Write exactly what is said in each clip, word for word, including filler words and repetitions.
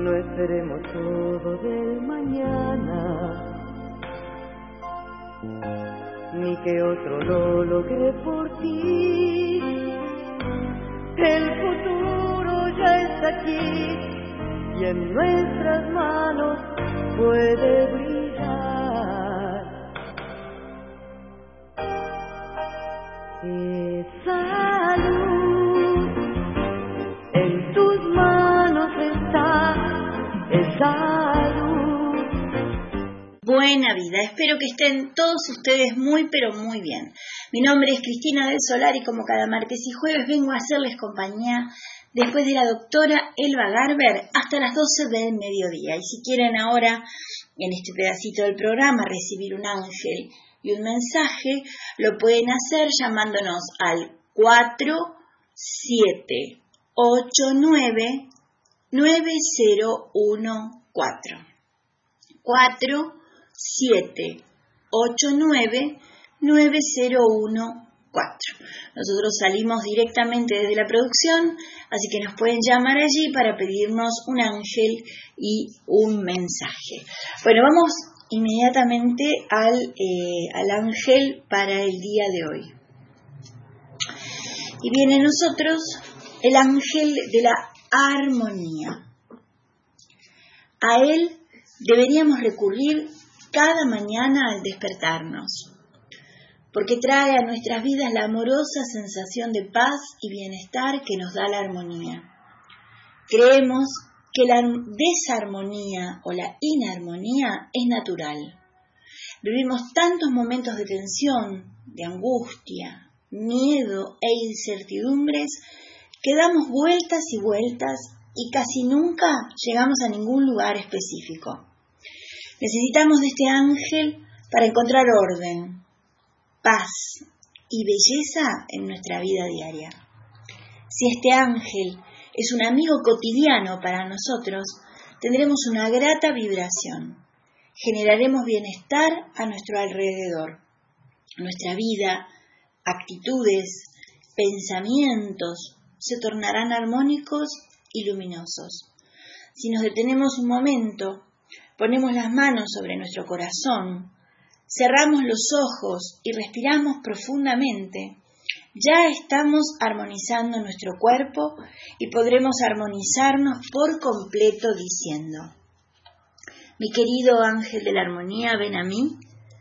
No esperemos todo del mañana, ni que otro lo logre por ti. El futuro ya está aquí y en nuestras manos puede brillar. Esa luz en tus manos está, esa luz. Buena vida, espero que estén todos ustedes muy pero muy bien. Mi nombre es Cristina del Solar y como cada martes y jueves vengo a hacerles compañía después de la doctora Elba Garber hasta las doce del mediodía. Y si quieren ahora, en este pedacito del programa, recibir un ángel y un mensaje, lo pueden hacer llamándonos al cuatro siete ocho nueve nueve cero uno cuatro. cuatro siete ocho nueve nueve cero uno cuatro. Nosotros salimos directamente desde la producción, así que nos pueden llamar allí para pedirnos un ángel y un mensaje. Bueno, vamos inmediatamente al, eh, al ángel para el día de hoy. Y viene a nosotros el ángel de la armonía. A él deberíamos recurrir cada mañana al despertarnos, porque trae a nuestras vidas la amorosa sensación de paz y bienestar que nos da la armonía. Creemos que la desarmonía o la inarmonía es natural. Vivimos tantos momentos de tensión, de angustia, miedo e incertidumbres que damos vueltas y vueltas y casi nunca llegamos a ningún lugar específico. Necesitamos de este ángel para encontrar orden, paz y belleza en nuestra vida diaria. Si este ángel es un amigo cotidiano para nosotros, tendremos una grata vibración. Generaremos bienestar a nuestro alrededor. Nuestra vida, actitudes, pensamientos se tornarán armónicos y luminosos. Si nos detenemos un momento, ponemos las manos sobre nuestro corazón, cerramos los ojos y respiramos profundamente, ya estamos armonizando nuestro cuerpo y podremos armonizarnos por completo diciendo: mi querido ángel de la armonía, ven a mí,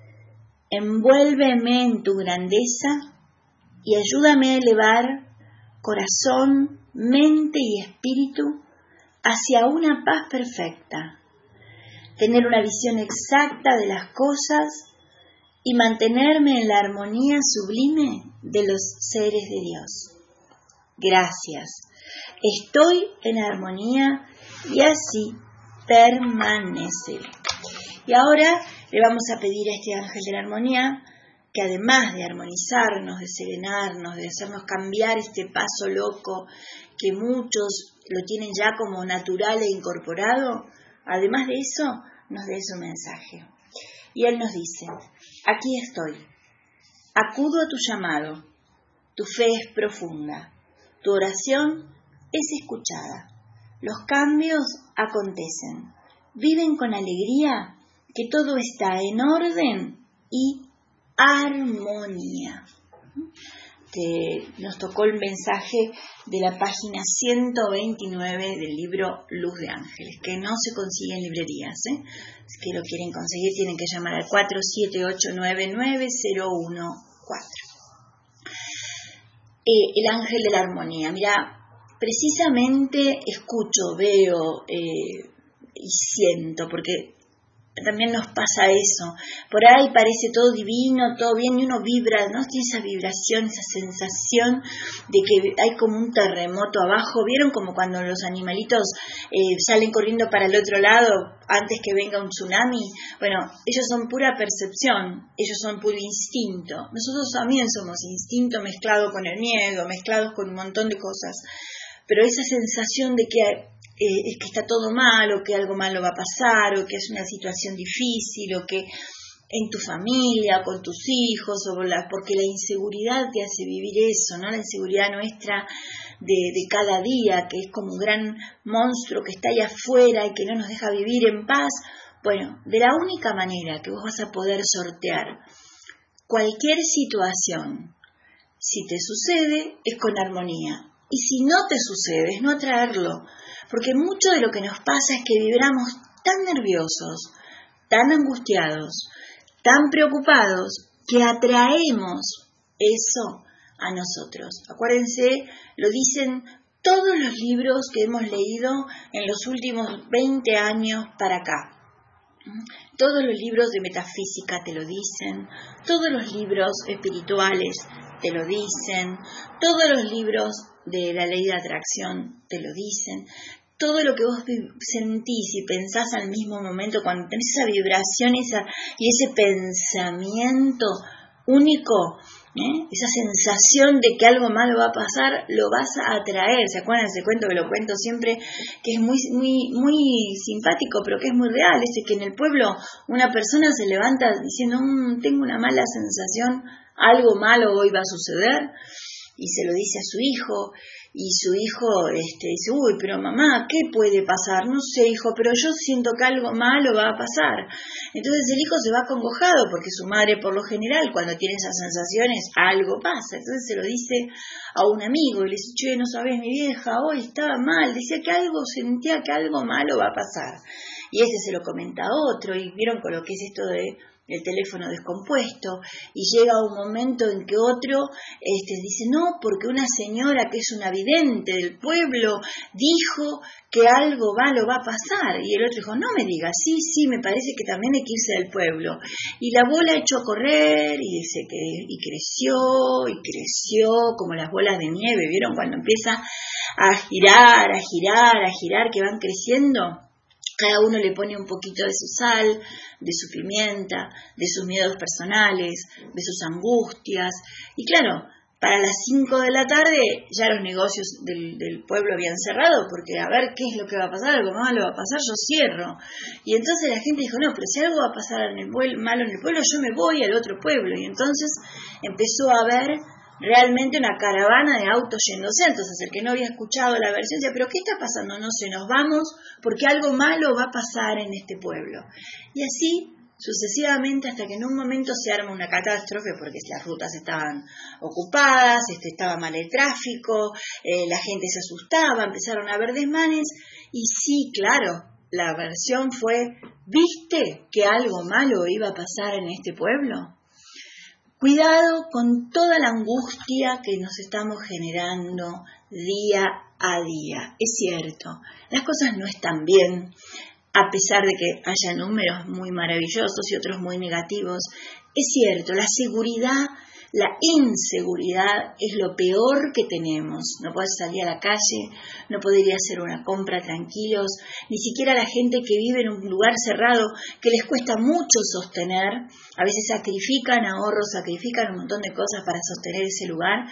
envuélveme en tu grandeza y ayúdame a elevar corazón, mente y espíritu hacia una paz perfecta, tener una visión exacta de las cosas y mantenerme en la armonía sublime de los seres de Dios. Gracias. Estoy en armonía y así permanece. Y ahora le vamos a pedir a este ángel de la armonía que además de armonizarnos, de serenarnos, de hacernos cambiar este paso loco que muchos lo tienen ya como natural e incorporado, además de eso nos dé su mensaje. Y él nos dice: aquí estoy, acudo a tu llamado, tu fe es profunda, tu oración es escuchada, los cambios acontecen, viven con alegría que todo está en orden y armonía. Que nos tocó el mensaje de la página ciento veintinueve del libro Luz de Ángeles, que no se consigue en librerías, ¿eh? Si que lo quieren conseguir tienen que llamar al cuatro siete ocho nueve nueve cero uno cuatro. Eh, el ángel de la armonía. Mira, precisamente escucho, veo eh, y siento, porque también nos pasa eso. Por ahí parece todo divino, todo bien, y uno vibra, ¿no? Tiene esa vibración, esa sensación de que hay como un terremoto abajo. ¿Vieron como cuando los animalitos eh, salen corriendo para el otro lado antes que venga un tsunami? Bueno, ellos son pura percepción, ellos son puro instinto. Nosotros también somos instinto mezclado con el miedo, mezclados con un montón de cosas. Pero esa sensación de que Eh, es que está todo mal, o que algo malo va a pasar, o que es una situación difícil, o que en tu familia, con tus hijos, o la, porque la inseguridad te hace vivir eso, ¿no? La inseguridad nuestra de, de cada día, que es como un gran monstruo que está ahí afuera y que no nos deja vivir en paz. Bueno, de la única manera que vos vas a poder sortear cualquier situación, si te sucede, es con armonía. Y si no te sucede, es no atraerlo. Porque mucho de lo que nos pasa es que vibramos tan nerviosos, tan angustiados, tan preocupados, que atraemos eso a nosotros. Acuérdense, lo dicen todos los libros que hemos leído en los últimos veinte años para acá. Todos los libros de metafísica te lo dicen, todos los libros espirituales te lo dicen, todos los libros de la ley de atracción te lo dicen. Todo lo que vos sentís y pensás al mismo momento, cuando tenés esa vibración esa, y ese pensamiento único, ¿eh? Esa sensación de que algo malo va a pasar, lo vas a atraer. ¿Se acuerdan de ese cuento que lo cuento siempre? Que es muy, muy, muy simpático, pero que es muy real. Ese que en el pueblo una persona se levanta diciendo, mmm, tengo una mala sensación, algo malo hoy va a suceder, y se lo dice a su hijo. Y su hijo este, dice, uy, pero mamá, ¿qué puede pasar? No sé, hijo, pero yo siento que algo malo va a pasar. Entonces el hijo se va acongojado porque su madre, por lo general, cuando tiene esas sensaciones, algo pasa. Entonces se lo dice a un amigo y le dice, che, no sabés, mi vieja hoy estaba mal, decía que algo, sentía que algo malo va a pasar. Y ese se lo comenta a otro, y vieron con lo que es esto de el teléfono descompuesto, y llega un momento en que otro este, dice, no, porque una señora que es una vidente del pueblo dijo que algo malo va a pasar, y el otro dijo, no me digas, sí, sí, me parece que también hay que irse del pueblo, y la bola echó a correr, y dice que y creció, y creció, como las bolas de nieve, ¿vieron? Cuando empieza a girar, a girar, a girar, que van creciendo. Cada uno le pone un poquito de su sal, de su pimienta, de sus miedos personales, de sus angustias. Y claro, para las cinco de la tarde ya los negocios del, del pueblo habían cerrado, porque a ver qué es lo que va a pasar, algo malo va a pasar, yo cierro. Y entonces la gente dijo, no, pero si algo va a pasar en el pueblo, malo en el pueblo, yo me voy al otro pueblo. Y entonces empezó a haber realmente una caravana de autos yéndose. Entonces el que no había escuchado la versión decía, pero ¿qué está pasando? No sé, nos vamos porque algo malo va a pasar en este pueblo. Y así sucesivamente hasta que en un momento se arma una catástrofe porque las rutas estaban ocupadas, este, estaba mal el tráfico, eh, la gente se asustaba, empezaron a haber desmanes. Y sí, claro, la versión fue, ¿viste que algo malo iba a pasar en este pueblo? Cuidado con toda la angustia que nos estamos generando día a día. Es cierto, las cosas no están bien, a pesar de que haya números muy maravillosos y otros muy negativos. Es cierto, la seguridad, la inseguridad es lo peor que tenemos. No podés salir a la calle, no poder ir a hacer una compra tranquilos, ni siquiera la gente que vive en un lugar cerrado que les cuesta mucho sostener, a veces sacrifican ahorros, sacrifican un montón de cosas para sostener ese lugar.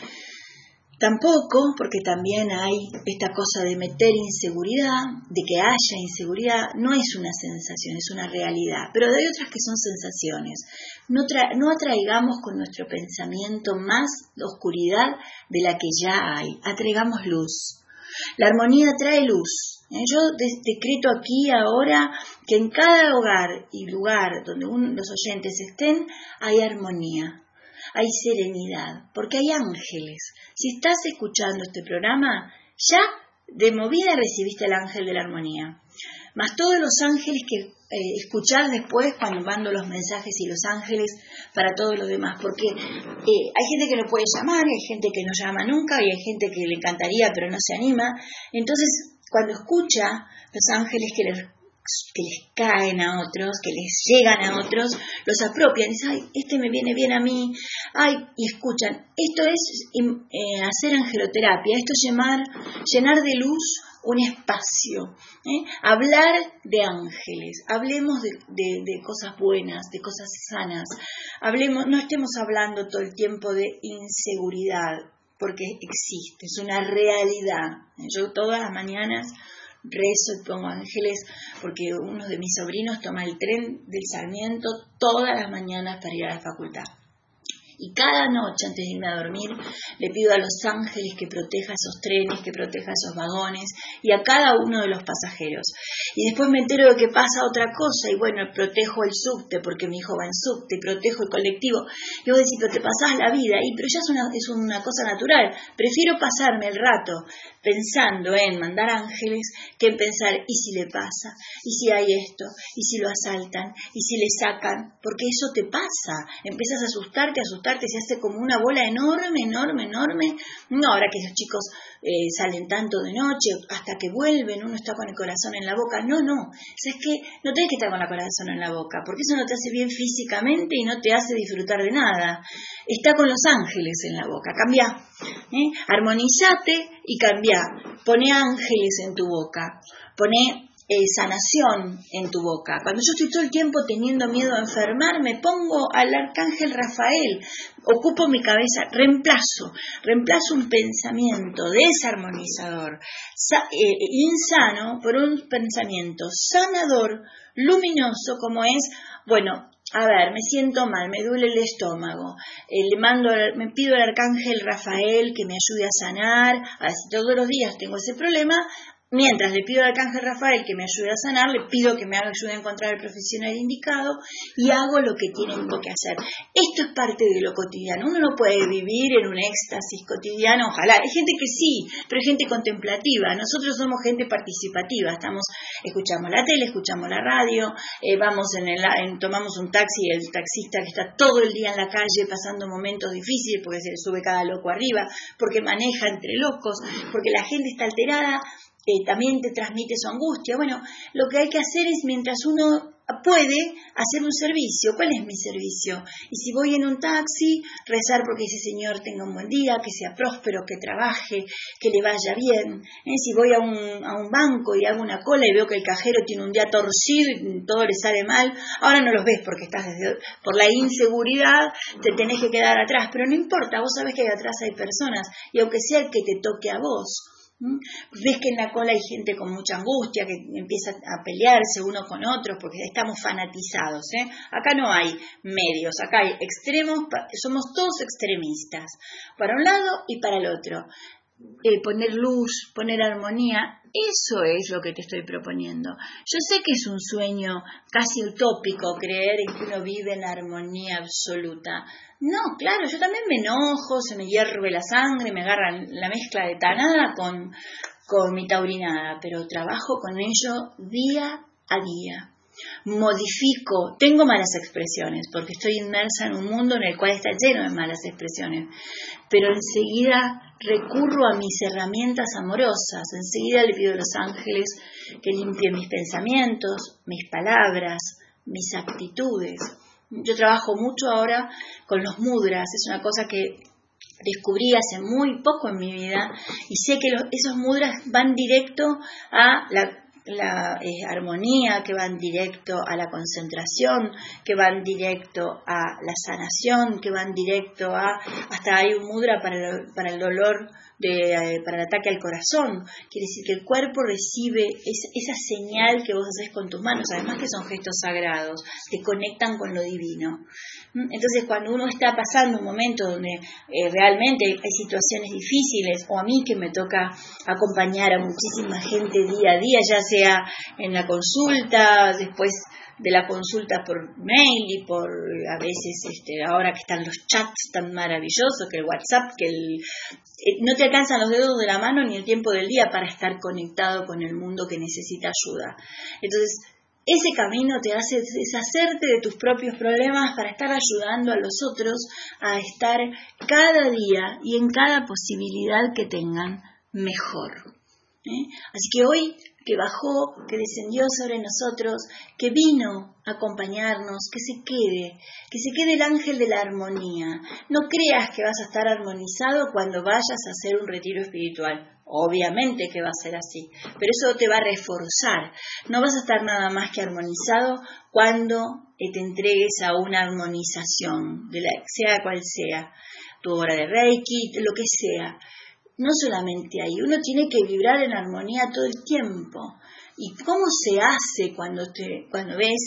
Tampoco, porque también hay esta cosa de meter inseguridad, de que haya inseguridad, no es una sensación, es una realidad. Pero hay otras que son sensaciones. No, tra- no atraigamos con nuestro pensamiento más oscuridad de la que ya hay. Atraigamos luz. La armonía trae luz. ¿Eh? Yo de- decreto aquí ahora que en cada hogar y lugar donde un, los oyentes estén, hay armonía. Hay serenidad, porque hay ángeles. Si estás escuchando este programa, ya de movida recibiste el ángel de la armonía. Más todos los ángeles que eh, escuchás después cuando mando los mensajes y los ángeles para todos los demás. Porque eh, hay gente que no puede llamar, hay gente que no llama nunca y hay gente que le encantaría pero no se anima. Entonces, cuando escucha los ángeles que les que les caen a otros, que les llegan a otros, los apropian y dicen, ay, este me viene bien a mí, ay, y escuchan. Esto es eh, hacer angeloterapia, esto es llenar, llenar de luz un espacio, ¿eh? Hablar de ángeles, hablemos de, de, de cosas buenas, de cosas sanas, hablemos, no estemos hablando todo el tiempo de inseguridad, porque existe, es una realidad. Yo todas las mañanas rezo y pongo ángeles porque uno de mis sobrinos toma el tren del Sarmiento todas las mañanas para ir a la facultad. Y cada noche, antes de irme a dormir, le pido a los ángeles que proteja esos trenes, que proteja esos vagones y a cada uno de los pasajeros. Y después me entero de que pasa otra cosa y bueno, protejo el subte porque mi hijo va en subte, y protejo el colectivo. Y vos decís, pero te pasás la vida, y pero ya es una, es una cosa natural. Prefiero pasarme el rato pensando en mandar ángeles que en pensar, ¿y si le pasa? ¿Y si hay esto? ¿Y si lo asaltan? ¿Y si le sacan? Porque eso te pasa. Empiezas a asustarte, a asustarte, se hace como una bola enorme, enorme, enorme. No, ahora que los chicos eh, salen tanto de noche, hasta que vuelven, uno está con el corazón en la boca. No, no. ¿Sabes qué? No tenés que estar con el corazón en la boca, porque eso no te hace bien físicamente y no te hace disfrutar de nada. Está con los ángeles en la boca. Cambiá. ¿eh? Armonizate y cambiá. Poné ángeles en tu boca. Poné eh, sanación en tu boca. Cuando yo estoy todo el tiempo teniendo miedo a enfermarme, pongo al arcángel Rafael, ocupo mi cabeza, reemplazo, reemplazo un pensamiento desarmonizador, sa- eh, insano, por un pensamiento sanador, luminoso, como es, bueno, a ver, me siento mal, me duele el estómago, eh, le mando, me pido al arcángel Rafael que me ayude a sanar. A ver, si todos los días tengo ese problema, mientras le pido al arcángel Rafael que me ayude a sanar, le pido que me ayude a encontrar el profesional indicado y hago lo que tienen que hacer. Esto es parte de lo cotidiano. Uno no puede vivir en un éxtasis cotidiano, ojalá. Hay gente que sí, pero hay gente contemplativa. Nosotros somos gente participativa. Estamos, escuchamos la tele, escuchamos la radio, eh, vamos en el, en, tomamos un taxi, el taxista que está todo el día en la calle pasando momentos difíciles porque se le sube cada loco arriba, porque maneja entre locos, porque la gente está alterada. Eh, también te transmite su angustia. Bueno, lo que hay que hacer es, mientras uno puede, hacer un servicio. ¿Cuál es mi servicio? Y si voy en un taxi, rezar porque ese señor tenga un buen día, que sea próspero, que trabaje, que le vaya bien. ¿Eh? Si voy a un, a un banco y hago una cola y veo que el cajero tiene un día torcido y todo le sale mal, ahora no los ves porque estás desde, por la inseguridad te tenés que quedar atrás, pero no importa, vos sabés que ahí atrás hay personas y aunque sea el que te toque a vos, ves que en la cola hay gente con mucha angustia que empieza a pelearse uno con otros porque estamos fanatizados, ¿eh? Acá no hay medios, acá hay extremos, somos todos extremistas, para un lado y para el otro. Eh, poner luz, poner armonía, eso es lo que te estoy proponiendo. Yo sé que es un sueño casi utópico creer en que uno vive en armonía absoluta. No, claro, yo también me enojo, se me hierve la sangre, me agarra la mezcla de tanada con, con mi taurinada, pero trabajo con ello día a día. Modifico, tengo malas expresiones porque estoy inmersa en un mundo en el cual está lleno de malas expresiones, pero enseguida recurro a mis herramientas amorosas, enseguida le pido a los ángeles que limpien mis pensamientos, mis palabras, mis actitudes. Yo trabajo mucho ahora con los mudras, es una cosa que descubrí hace muy poco en mi vida y sé que los, esos mudras van directo a la la eh, armonía, que van directo a la concentración, que van directo a la sanación, que van directo a, hasta hay un mudra para el, para el dolor, de, eh, para el ataque al corazón. Quiere decir que el cuerpo recibe es, esa señal que vos haces con tus manos, además que son gestos sagrados, te conectan con lo divino. Entonces, cuando uno está pasando un momento donde eh, realmente hay situaciones difíciles, o a mí que me toca acompañar a muchísima gente día a día, ya sea en la consulta, después de la consulta por mail y por a veces este, ahora que están los chats tan maravillosos, que el WhatsApp, que el, eh, no te alcanzan los dedos de la mano ni el tiempo del día para estar conectado con el mundo que necesita ayuda. Entonces, ese camino te hace deshacerte de tus propios problemas para estar ayudando a los otros a estar cada día y en cada posibilidad que tengan mejor. ¿Eh? Así que hoy que bajó, que descendió sobre nosotros, que vino a acompañarnos, que se quede, que se quede el ángel de la armonía. No creas que vas a estar armonizado cuando vayas a hacer un retiro espiritual. Obviamente que va a ser así, pero eso te va a reforzar. No vas a estar nada más que armonizado cuando te entregues a una armonización, de la, sea cual sea, tu hora de Reiki, lo que sea. No solamente ahí, uno tiene que vibrar en armonía todo el tiempo. ¿Y cómo se hace cuando, te, cuando ves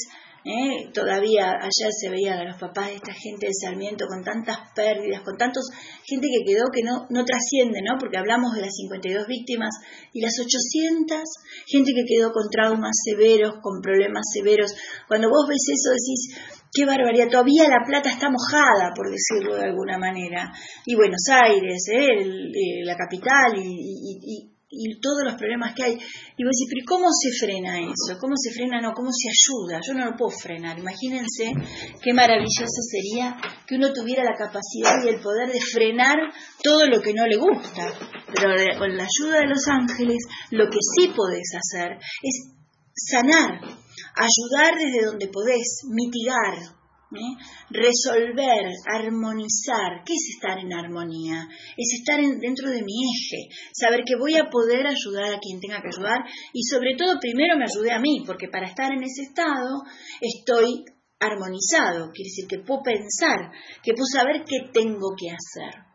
¿eh? Todavía ayer se veían a los papás de esta gente del Sarmiento con tantas pérdidas, con tantos gente que quedó que no, no trasciende, ¿no? Porque hablamos de las cincuenta y dos víctimas y las ochocientas, gente que quedó con traumas severos, con problemas severos. Cuando vos ves eso decís, qué barbaridad, todavía La Plata está mojada, por decirlo de alguna manera. Y Buenos Aires, ¿eh? El, eh, la capital y, y, y y todos los problemas que hay, y vos decís, pero ¿cómo se frena eso? ¿Cómo se frena? No, ¿cómo se ayuda? Yo no lo puedo frenar. Imagínense qué maravilloso sería que uno tuviera la capacidad y el poder de frenar todo lo que no le gusta, pero con la ayuda de los ángeles, lo que sí podés hacer es sanar, ayudar desde donde podés, mitigar, ¿Eh? resolver, armonizar. ¿Qué es estar en armonía? Es estar en, dentro de mi eje, saber que voy a poder ayudar a quien tenga que ayudar y sobre todo primero me ayudé a mí, porque para estar en ese estado estoy armonizado, quiere decir que puedo pensar, que puedo saber qué tengo que hacer,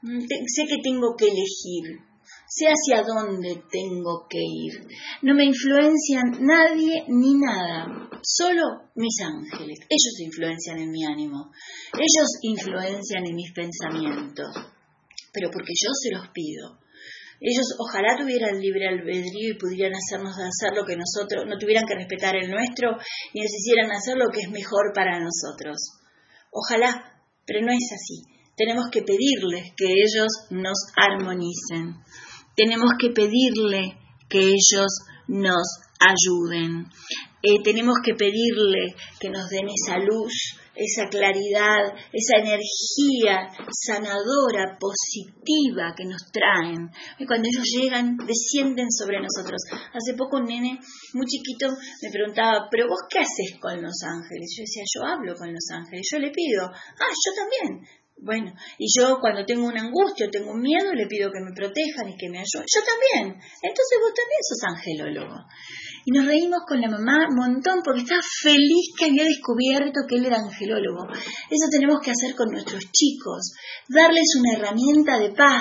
sé que tengo que elegir, sé hacia dónde tengo que ir. No me influencian nadie ni nada, solo mis ángeles. Ellos influencian en mi ánimo, ellos influencian en mis pensamientos, pero porque yo se los pido. Ellos ojalá tuvieran libre albedrío y pudieran hacernos hacer lo que nosotros, no tuvieran que respetar el nuestro y nos hicieran hacer lo que es mejor para nosotros. Ojalá, pero no es así. Tenemos que pedirles que ellos nos armonicen. Tenemos que pedirle que ellos nos ayuden. Eh, tenemos que pedirle que nos den esa luz, esa claridad, esa energía sanadora, positiva que nos traen. Y cuando ellos llegan, descienden sobre nosotros. Hace poco un nene muy chiquito me preguntaba, ¿pero vos qué haces con los ángeles? Yo decía, yo hablo con los ángeles, yo le pido. Ah, yo también. Bueno, y yo cuando tengo una angustia o tengo un miedo le pido que me protejan y que me ayuden. Yo también. Entonces vos también sos angelólogo. Y nos reímos con la mamá un montón porque estaba feliz que había descubierto que él era angelólogo. Eso tenemos que hacer con nuestros chicos, darles una herramienta de paz,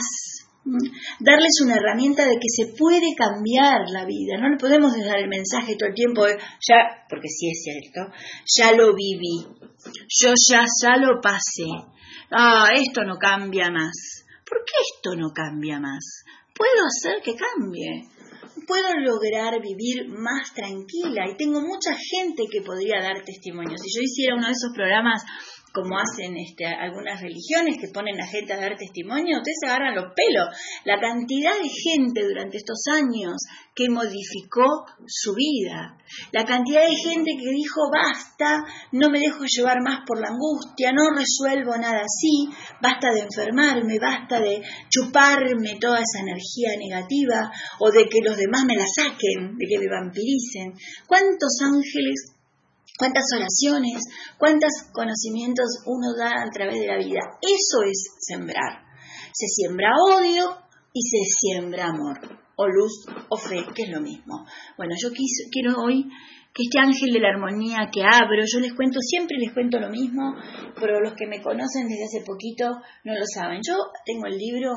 darles una herramienta de que se puede cambiar la vida. No le podemos dar el mensaje todo el tiempo de, ya, porque sí es cierto, ya lo viví, yo ya, ya lo pasé. Ah, esto no cambia más. ¿Por qué esto no cambia más? Puedo hacer que cambie. Puedo lograr vivir más tranquila. Y tengo mucha gente que podría dar testimonio. Si yo hiciera uno de esos programas como hacen este, algunas religiones que ponen a gente a dar testimonio, ustedes se agarran los pelos. La cantidad de gente durante estos años que modificó su vida. La cantidad de gente que dijo, basta, no me dejo llevar más por la angustia, no resuelvo nada así, basta de enfermarme, basta de chuparme toda esa energía negativa o de que los demás me la saquen, de que me vampiricen. ¿Cuántos ángeles, cuántas oraciones, cuántos conocimientos uno da a través de la vida? Eso es sembrar. Se siembra odio y se siembra amor, o luz o fe, que es lo mismo. Bueno, yo quiso, quiero hoy que este ángel de la armonía que abro, yo les cuento, siempre les cuento lo mismo, pero los que me conocen desde hace poquito no lo saben. Yo tengo el libro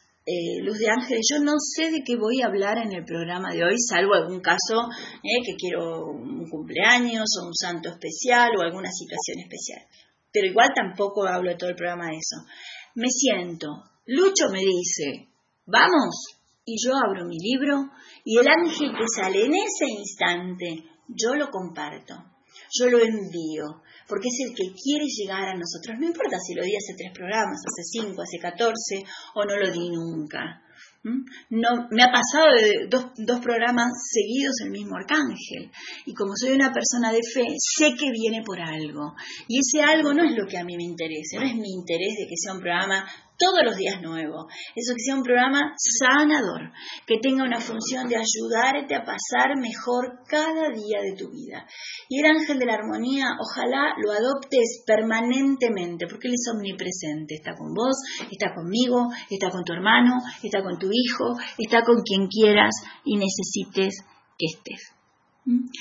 Eh, Luz de Ángeles. Yo no sé de qué voy a hablar en el programa de hoy, salvo algún caso eh, que quiero un cumpleaños o un santo especial o alguna situación especial, pero igual tampoco hablo de todo el programa de eso. Me siento, Lucho me dice, vamos, y yo abro mi libro y el ángel que sale en ese instante, yo lo comparto, yo lo envío, porque es el que quiere llegar a nosotros. No importa si lo di hace tres programas, hace cinco, hace catorce, o no lo di nunca. ¿Mm? No, me ha pasado de dos, dos programas seguidos el mismo arcángel. Y como soy una persona de fe, sé que viene por algo. Y ese algo no es lo que a mí me interesa. No es mi interés de que sea un programa todos los días nuevo. Eso que sea un programa sanador, que tenga una función de ayudarte a pasar mejor cada día de tu vida. Y el ángel de la armonía, ojalá lo adoptes permanentemente, porque él es omnipresente. Está con vos, está conmigo, está con tu hermano, está con tu hijo, está con quien quieras y necesites que estés. ¿Mm?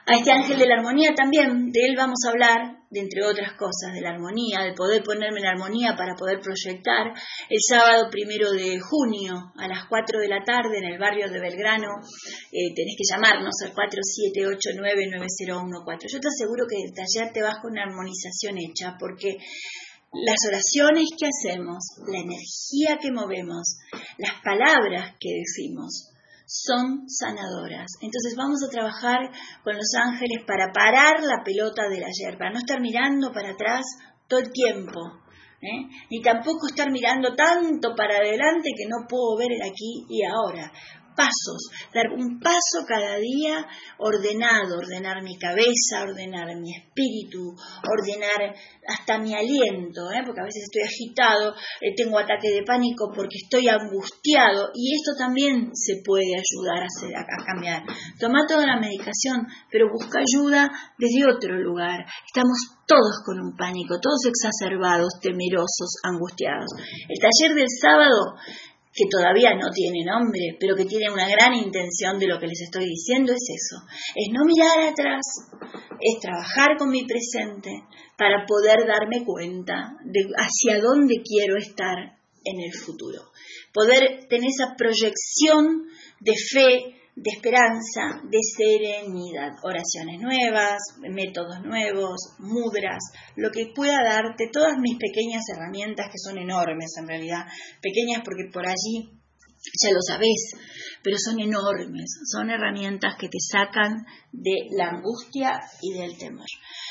A este ángel de la armonía también, de él vamos a hablar, de entre otras cosas, de la armonía, de poder ponerme en armonía para poder proyectar. El sábado primero de junio a las cuatro de la tarde en el barrio de Belgrano, eh, tenés que llamarnos al cuatro siete ocho nueve nueve cero uno cuatro. Yo te aseguro que el taller te vas con una armonización hecha, porque las oraciones que hacemos, la energía que movemos, las palabras que decimos, son sanadoras. Entonces vamos a trabajar con los ángeles para parar la pelota del ayer, para no estar mirando para atrás todo el tiempo, ¿eh? Ni tampoco estar mirando tanto para adelante que no puedo ver el aquí y ahora. Pasos, dar un paso cada día ordenado, ordenar mi cabeza, ordenar mi espíritu, ordenar hasta mi aliento, ¿eh? Porque a veces estoy agitado, eh, tengo ataque de pánico porque estoy angustiado, y esto también se puede ayudar a, hacer, a, a cambiar. Toma toda la medicación, pero busca ayuda desde otro lugar. Estamos todos con un pánico, todos exacerbados, temerosos, angustiados. El taller del sábado, que todavía no tiene nombre, pero que tiene una gran intención de lo que les estoy diciendo, es eso. Es no mirar atrás, es trabajar con mi presente para poder darme cuenta de hacia dónde quiero estar en el futuro. Poder tener esa proyección de fe, de esperanza, de serenidad. Oraciones nuevas, métodos nuevos, mudras, lo que pueda darte, todas mis pequeñas herramientas, que son enormes en realidad, pequeñas porque por allí ya lo sabés, pero son enormes, son herramientas que te sacan de la angustia y del temor.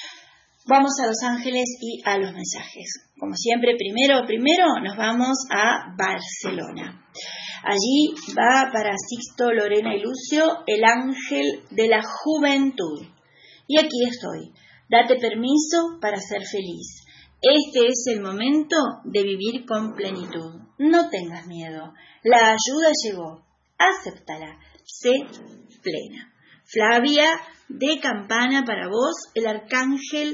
Vamos a los ángeles y a los mensajes. Como siempre, primero, primero nos vamos a Barcelona. Allí va para Sixto, Lorena y Lucio el ángel de la juventud. Y aquí estoy. Date permiso para ser feliz. Este es el momento de vivir con plenitud. No tengas miedo. La ayuda llegó. Acéptala. Sé plena. Flavia de Campana para vos, el arcángel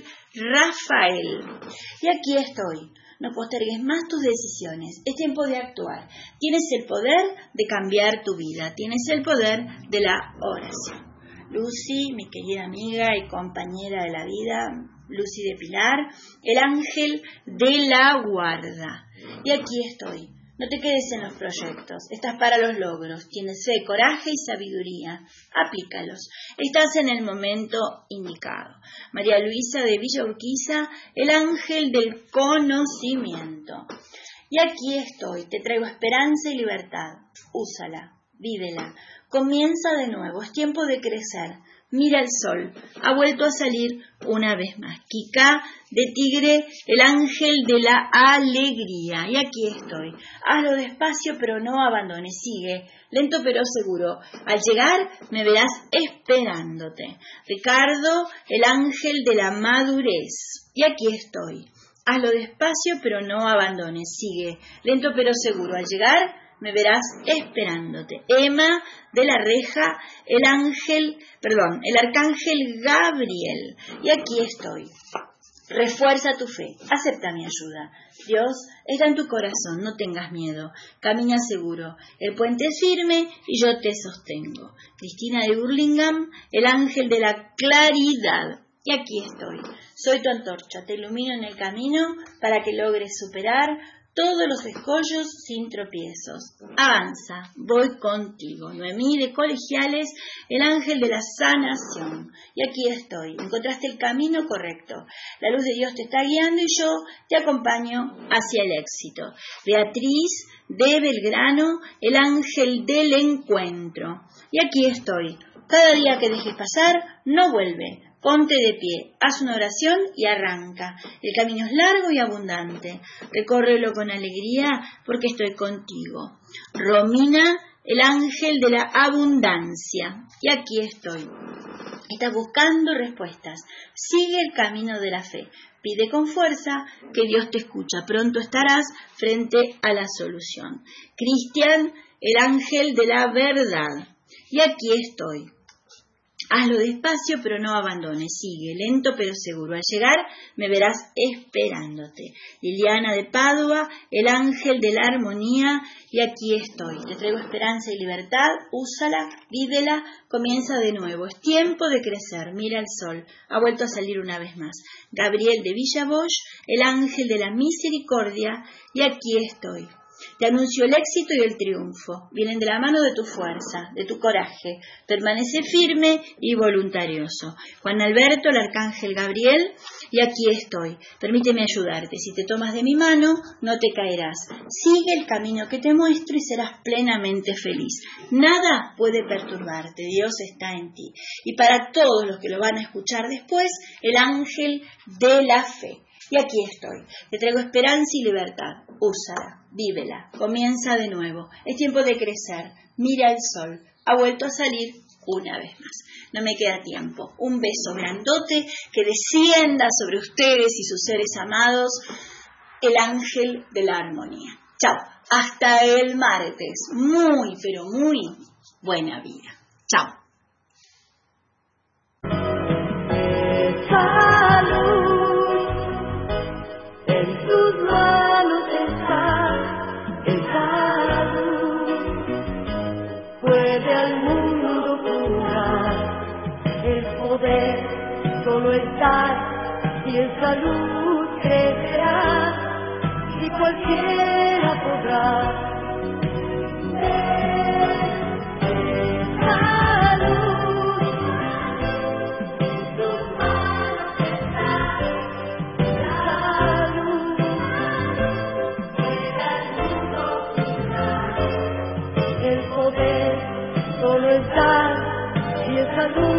Rafael. Y aquí estoy. No postergues más tus decisiones. Es tiempo de actuar. Tienes el poder de cambiar tu vida. Tienes el poder de la oración. Lucy, mi querida amiga y compañera de la vida, Lucy de Pilar, el ángel de la guarda. Y aquí estoy. No te quedes en los proyectos. Estás para los logros. Tienes fe, coraje y sabiduría. Aplícalos. Estás en el momento indicado. María Luisa de Villa Urquiza, el ángel del conocimiento. Y aquí estoy. Te traigo esperanza y libertad. Úsala. Vívela. Comienza de nuevo. Es tiempo de crecer. Mira el sol, ha vuelto a salir una vez más. Kika de Tigre, el ángel de la alegría. Y aquí estoy. Hazlo despacio, pero no abandones. Sigue, lento pero seguro. Al llegar, me verás esperándote. Ricardo, el ángel de la madurez. Y aquí estoy. Hazlo despacio, pero no abandones. Sigue, lento pero seguro. Al llegar, me verás esperándote. Emma de la Reja, el ángel, perdón, el arcángel Gabriel. Y aquí estoy. Refuerza tu fe. Acepta mi ayuda. Dios está en tu corazón. No tengas miedo. Camina seguro. El puente es firme y yo te sostengo. Cristina de Burlingame, el ángel de la claridad. Y aquí estoy. Soy tu antorcha. Te ilumino en el camino para que logres superar todos los escollos sin tropiezos. Avanza, voy contigo. Noemí de Colegiales, el ángel de la sanación. Y aquí estoy. Encontraste el camino correcto. La luz de Dios te está guiando y yo te acompaño hacia el éxito. Beatriz de Belgrano, el ángel del encuentro. Y aquí estoy. Cada día que dejes pasar, no vuelve. Ponte de pie, haz una oración y arranca. El camino es largo y abundante. Recórrelo con alegría porque estoy contigo. Romina, el ángel de la abundancia. Y aquí estoy. Estás buscando respuestas. Sigue el camino de la fe. Pide con fuerza que Dios te escucha. Pronto estarás frente a la solución. Cristian, el ángel de la verdad. Y aquí estoy. Hazlo despacio, pero no abandones. Sigue, lento pero seguro. Al llegar, me verás esperándote. Liliana de Padua, el ángel de la armonía, y aquí estoy. Te traigo esperanza y libertad. Úsala, vívela, comienza de nuevo. Es tiempo de crecer. Mira el sol. Ha vuelto a salir una vez más. Gabriel de Villabosch, el ángel de la misericordia, y aquí estoy. Te anuncio el éxito y el triunfo. Vienen de la mano de tu fuerza, de tu coraje. Permanece firme y voluntarioso. Juan Alberto, el arcángel Gabriel, y aquí estoy. Permíteme ayudarte. Si te tomas de mi mano, no te caerás. Sigue el camino que te muestro y serás plenamente feliz. Nada puede perturbarte. Dios está en ti. Y para todos los que lo van a escuchar después, el ángel de la fe. Y aquí estoy. Te traigo esperanza y libertad. Úsala, vívela, comienza de nuevo. Es tiempo de crecer. Mira el sol. Ha vuelto a salir una vez más. No me queda tiempo. Un beso grandote que descienda sobre ustedes y sus seres amados, el ángel de la armonía. Chao. Hasta el martes. Muy, pero muy buena vida. Chao. Solo estar y en salud crecerá y cualquiera podrá. El poder solo está y en salud.